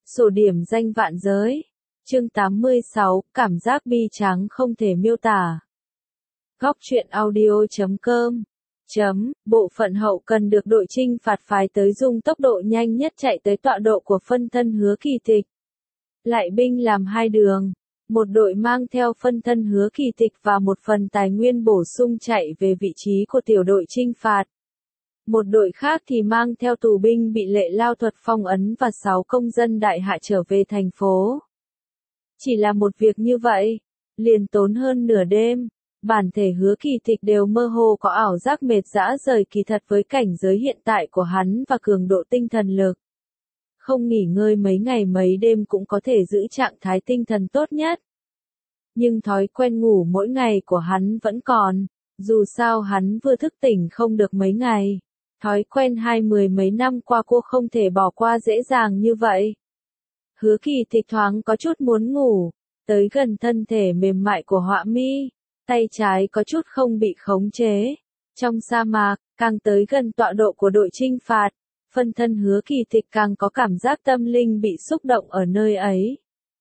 Sổ điểm danh vạn giới. Chương 86, cảm giác bi tráng không thể miêu tả. Góc truyện audio.com. Bộ phận hậu cần được đội trinh phạt phái tới dùng tốc độ nhanh nhất chạy tới tọa độ của phân thân Hứa Kỳ Tịch. Lại binh làm hai đường. Một đội mang theo phân thân Hứa Kỳ Tịch và một phần tài nguyên bổ sung chạy về vị trí của tiểu đội trinh phạt. Một đội khác thì mang theo tù binh bị Lệ Lao Thuật phong ấn và 6 công dân đại hạ trở về thành phố. Chỉ là một việc như vậy, liền tốn hơn nửa đêm. Bản thể Hứa Kỳ Tịch đều mơ hồ có ảo giác mệt rã rời kỳ thật với cảnh giới hiện tại của hắn và cường độ tinh thần lực. Không nghỉ ngơi mấy ngày mấy đêm cũng có thể giữ trạng thái tinh thần tốt nhất. Nhưng thói quen ngủ mỗi ngày của hắn vẫn còn, dù sao hắn vừa thức tỉnh không được mấy ngày. Thói quen mười mấy năm qua cô không thể bỏ qua dễ dàng như vậy. Hứa Kỳ Tịch thoáng có chút muốn ngủ, tới gần thân thể mềm mại của Họa Mi, tay trái có chút không bị khống chế. Trong sa mạc, càng tới gần tọa độ của đội trinh phạt, phân thân Hứa Kỳ Tịch càng có cảm giác tâm linh bị xúc động ở nơi ấy.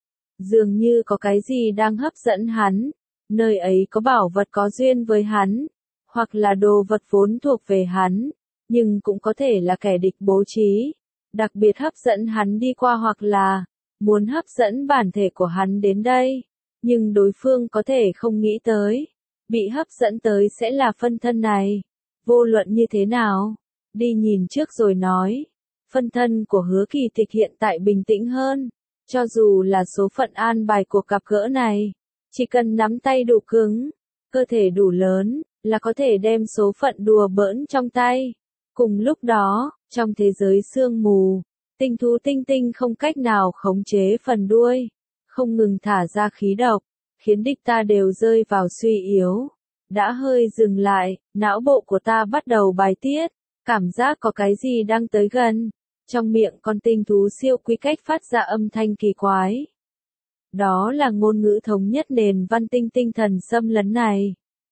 Dường như có cái gì đang hấp dẫn hắn, nơi ấy có bảo vật có duyên với hắn, hoặc là đồ vật vốn thuộc về hắn, nhưng cũng có thể là kẻ địch bố trí, đặc biệt hấp dẫn hắn đi qua hoặc là muốn hấp dẫn bản thể của hắn đến đây, nhưng đối phương có thể không nghĩ tới, bị hấp dẫn tới sẽ là phân thân này. Vô luận như thế nào, đi nhìn trước rồi nói. Phân thân của Hứa Kỳ Tịch hiện tại bình tĩnh hơn, cho dù là số phận an bài cuộc gặp gỡ này, chỉ cần nắm tay đủ cứng, cơ thể đủ lớn, là có thể đem số phận đùa bỡn trong tay. Cùng lúc đó, trong thế giới sương mù, tinh thú tinh tinh không cách nào khống chế phần đuôi, không ngừng thả ra khí độc, khiến địch ta đều rơi vào suy yếu. Đã hơi dừng lại, não bộ của ta bắt đầu bài tiết, cảm giác có cái gì đang tới gần. Trong miệng con tinh thú siêu quy cách phát ra âm thanh kỳ quái. Đó là ngôn ngữ thống nhất nền văn tinh tinh thần xâm lấn này.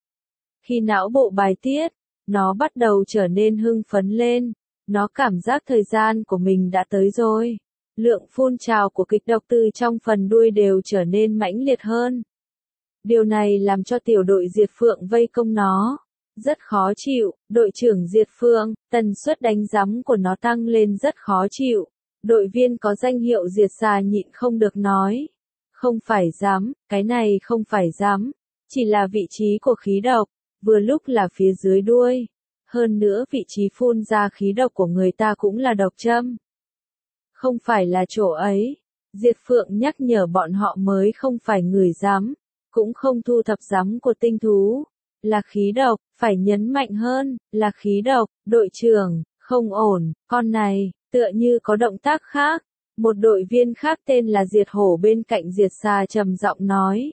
Khi não bộ bài tiết, nó bắt đầu trở nên hưng phấn lên, nó cảm giác thời gian của mình đã tới rồi. Lượng phun trào của kịch độc từ trong phần đuôi đều trở nên mãnh liệt hơn. Điều này làm cho tiểu đội Diệt Phượng vây công nó rất khó chịu. Đội trưởng Diệt Phượng, tần suất đánh giấm của nó tăng lên rất khó chịu. Đội viên có danh hiệu Diệt Xà nhịn không được nói. Không phải giấm, cái này không phải giấm, chỉ là vị trí của khí độc, vừa lúc là phía dưới đuôi. Hơn nữa vị trí phun ra khí độc của người ta cũng là độc châm. Không phải là chỗ ấy. Diệt Phượng nhắc nhở bọn họ mới không phải người giấm, cũng không thu thập giấm của tinh thú. Là khí độc, phải nhấn mạnh hơn, là khí độc. Đội trưởng, không ổn, con này, tựa như có động tác khác. Một đội viên khác tên là Diệt Hổ bên cạnh Diệt Xà trầm giọng nói.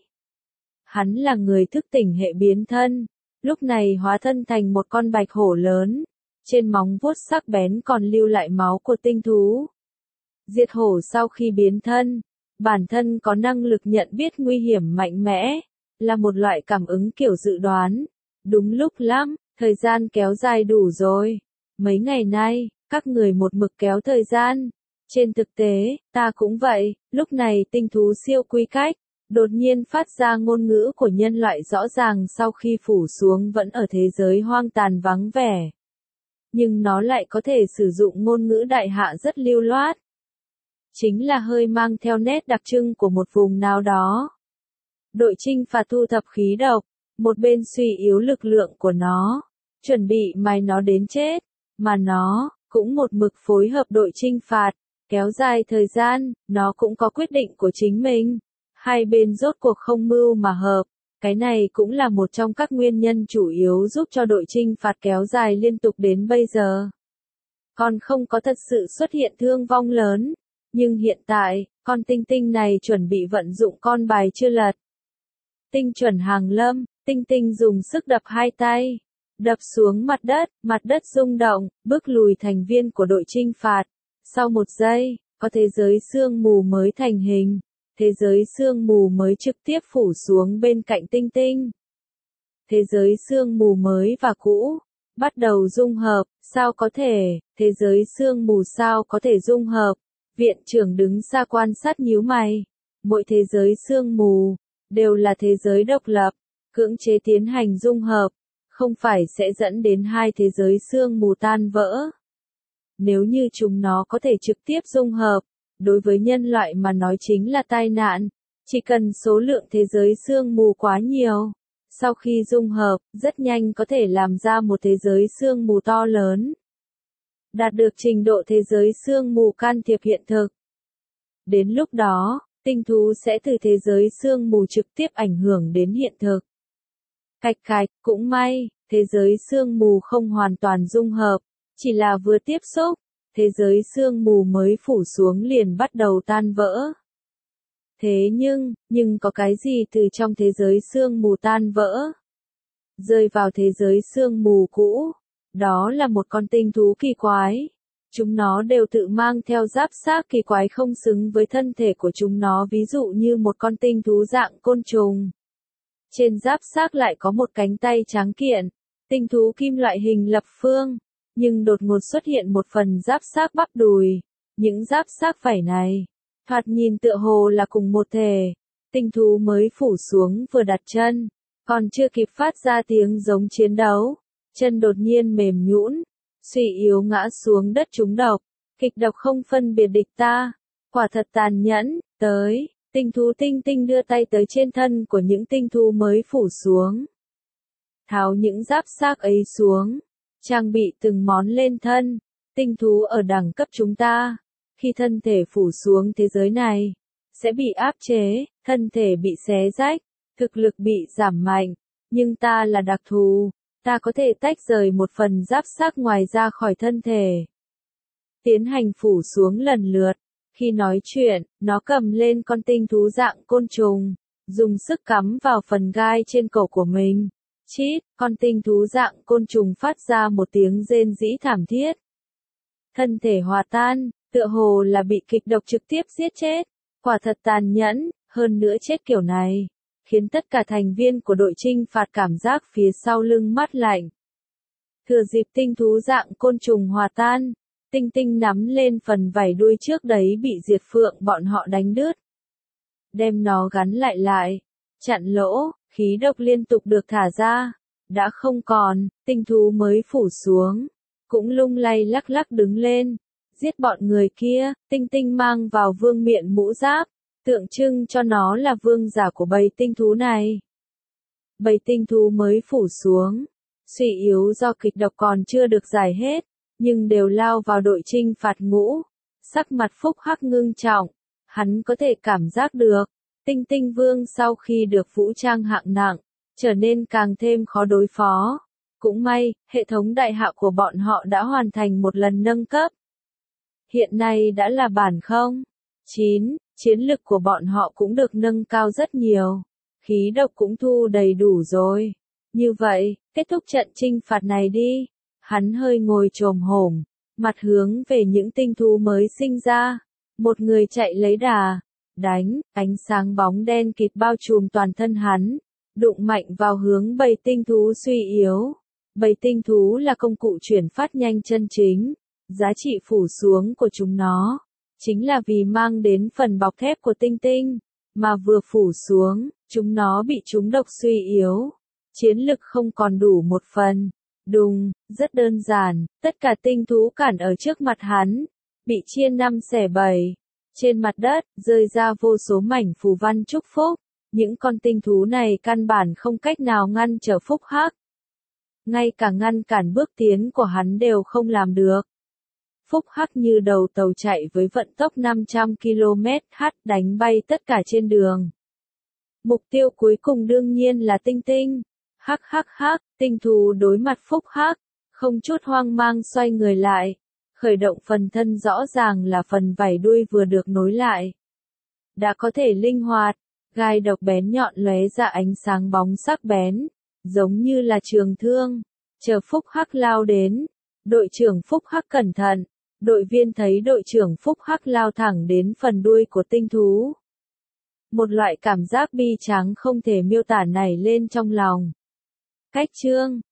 Hắn là người thức tỉnh hệ biến thân, lúc này hóa thân thành một con bạch hổ lớn, trên móng vuốt sắc bén còn lưu lại máu của tinh thú. Diệt Hổ sau khi biến thân, bản thân có năng lực nhận biết nguy hiểm mạnh mẽ, là một loại cảm ứng kiểu dự đoán. Đúng lúc lắm, thời gian kéo dài đủ rồi. Mấy ngày nay, các người một mực kéo thời gian. Trên thực tế, ta cũng vậy. Lúc này tinh thú siêu quy cách đột nhiên phát ra ngôn ngữ của nhân loại rõ ràng sau khi phủ xuống vẫn ở thế giới hoang tàn vắng vẻ. Nhưng nó lại có thể sử dụng ngôn ngữ đại hạ rất lưu loát. Chính là hơi mang theo nét đặc trưng của một vùng nào đó. Đội trinh phạt thu thập khí độc, một bên suy yếu lực lượng của nó, chuẩn bị mài nó đến chết, mà nó cũng một mực phối hợp đội trinh phạt, kéo dài thời gian, nó cũng có quyết định của chính mình. Hai bên rốt cuộc không mưu mà hợp, cái này cũng là một trong các nguyên nhân chủ yếu giúp cho đội trinh phạt kéo dài liên tục đến bây giờ. Còn không có thật sự xuất hiện thương vong lớn, nhưng hiện tại, con tinh tinh này chuẩn bị vận dụng con bài chưa lật. Tinh chuẩn hàng lâm, tinh tinh dùng sức đập hai tay, đập xuống mặt đất rung động, bước lùi thành viên của đội trinh phạt. Sau một giây, có thế giới sương mù mới thành hình. Thế giới sương mù mới trực tiếp phủ xuống bên cạnh tinh tinh. Thế giới sương mù mới và cũ bắt đầu dung hợp. Sao có thể? Thế giới sương mù sao có thể dung hợp? Viện trưởng đứng xa quan sát nhíu mày. Mỗi thế giới sương mù, đều là thế giới độc lập, cưỡng chế tiến hành dung hợp, không phải sẽ dẫn đến hai thế giới sương mù tan vỡ. Nếu như chúng nó có thể trực tiếp dung hợp, đối với nhân loại mà nói chính là tai nạn, chỉ cần số lượng thế giới sương mù quá nhiều. Sau khi dung hợp, rất nhanh có thể làm ra một thế giới sương mù to lớn. Đạt được trình độ thế giới sương mù can thiệp hiện thực. Đến lúc đó, tinh thú sẽ từ thế giới sương mù trực tiếp ảnh hưởng đến hiện thực. Cạch cạch, cũng may, thế giới sương mù không hoàn toàn dung hợp, chỉ là vừa tiếp xúc, thế giới sương mù mới phủ xuống liền bắt đầu tan vỡ. Thế nhưng có cái gì từ trong thế giới sương mù tan vỡ? Rơi vào thế giới sương mù cũ, đó là một con tinh thú kỳ quái. Chúng nó đều tự mang theo giáp xác kỳ quái không xứng với thân thể của chúng nó, ví dụ như một con tinh thú dạng côn trùng. Trên giáp xác lại có một cánh tay tráng kiện, tinh thú kim loại hình lập phương, nhưng đột ngột xuất hiện một phần giáp xác bắp đùi. Những giáp xác vảy này, thoạt nhìn tựa hồ là cùng một thể. Tinh thú mới phủ xuống vừa đặt chân, còn chưa kịp phát ra tiếng giống chiến đấu, chân đột nhiên mềm nhũn, suy yếu ngã xuống đất trúng độc. Kịch độc không phân biệt địch ta, quả thật tàn nhẫn. Tới, tinh thú tinh tinh đưa tay tới trên thân của những tinh thú mới phủ xuống, tháo những giáp xác ấy xuống, trang bị từng món lên thân. Tinh thú ở đẳng cấp chúng ta, khi thân thể phủ xuống thế giới này, sẽ bị áp chế, thân thể bị xé rách, thực lực bị giảm mạnh, nhưng ta là đặc thù, ta có thể tách rời một phần giáp xác ngoài ra khỏi thân thể. Tiến hành phủ xuống lần lượt, khi nói chuyện, nó cầm lên con tinh thú dạng côn trùng, dùng sức cắm vào phần gai trên cổ của mình. Chít, con tinh thú dạng côn trùng phát ra một tiếng rên rỉ thảm thiết. Thân thể hòa tan, tựa hồ là bị kịch độc trực tiếp giết chết. Quả thật tàn nhẫn, hơn nữa chết kiểu này, khiến tất cả thành viên của đội chinh phạt cảm giác phía sau lưng mát lạnh. Thừa dịp tinh thú dạng côn trùng hòa tan, tinh tinh nắm lên phần vảy đuôi trước đấy bị Diệt Phượng bọn họ đánh đứt. Đem nó gắn lại, chặn lỗ, khí độc liên tục được thả ra, đã không còn, tinh thú mới phủ xuống, cũng lung lay lắc lắc đứng lên, giết bọn người kia. Tinh tinh mang vào vương miện mũ giáp, tượng trưng cho nó là vương giả của bầy tinh thú này. Bầy tinh thú mới phủ xuống, suy yếu do kịch độc còn chưa được giải hết, nhưng đều lao vào đội chinh phạt ngũ. Sắc mặt Phúc Hắc ngưng trọng, hắn có thể cảm giác được, tinh tinh vương sau khi được vũ trang hạng nặng, trở nên càng thêm khó đối phó. Cũng may, hệ thống đại hạo của bọn họ đã hoàn thành một lần nâng cấp. Hiện nay đã là bản 09, chiến lực của bọn họ cũng được nâng cao rất nhiều. Khí độc cũng thu đầy đủ rồi. Như vậy, kết thúc trận chinh phạt này đi. Hắn hơi ngồi chồm hổm, mặt hướng về những tinh thú mới sinh ra. Một người chạy lấy đà, đánh, ánh sáng bóng đen kịt bao trùm toàn thân hắn, đụng mạnh vào hướng bầy tinh thú suy yếu. Bầy tinh thú là công cụ chuyển phát nhanh chân chính. Giá trị phủ xuống của chúng nó, chính là vì mang đến phần bọc thép của tinh tinh, mà vừa phủ xuống, chúng nó bị trúng độc suy yếu. Chiến lực không còn đủ một phần. Đùng, rất đơn giản, tất cả tinh thú cản ở trước mặt hắn, bị chia 5 xẻ 7. Trên mặt đất, rơi ra vô số mảnh phù văn chúc phúc. Những con tinh thú này căn bản không cách nào ngăn trở Phúc Hắc. Ngay cả ngăn cản bước tiến của hắn đều không làm được. Phúc Hắc như đầu tàu chạy với vận tốc 500 km/h đánh bay tất cả trên đường. Mục tiêu cuối cùng đương nhiên là tinh tinh. Hắc hắc hắc, tinh thú đối mặt Phúc Hắc, không chút hoang mang xoay người lại. Khởi động phần thân rõ ràng là phần vảy đuôi vừa được nối lại. Đã có thể linh hoạt, gai độc bén nhọn lóe ra ánh sáng bóng sắc bén, giống như là trường thương. Chờ Phúc Hắc lao đến, đội trưởng Phúc Hắc cẩn thận. Đội viên thấy đội trưởng Phúc Hắc lao thẳng đến phần đuôi của tinh thú. Một loại cảm giác bi tráng không thể miêu tả nảy lên trong lòng. Cách chương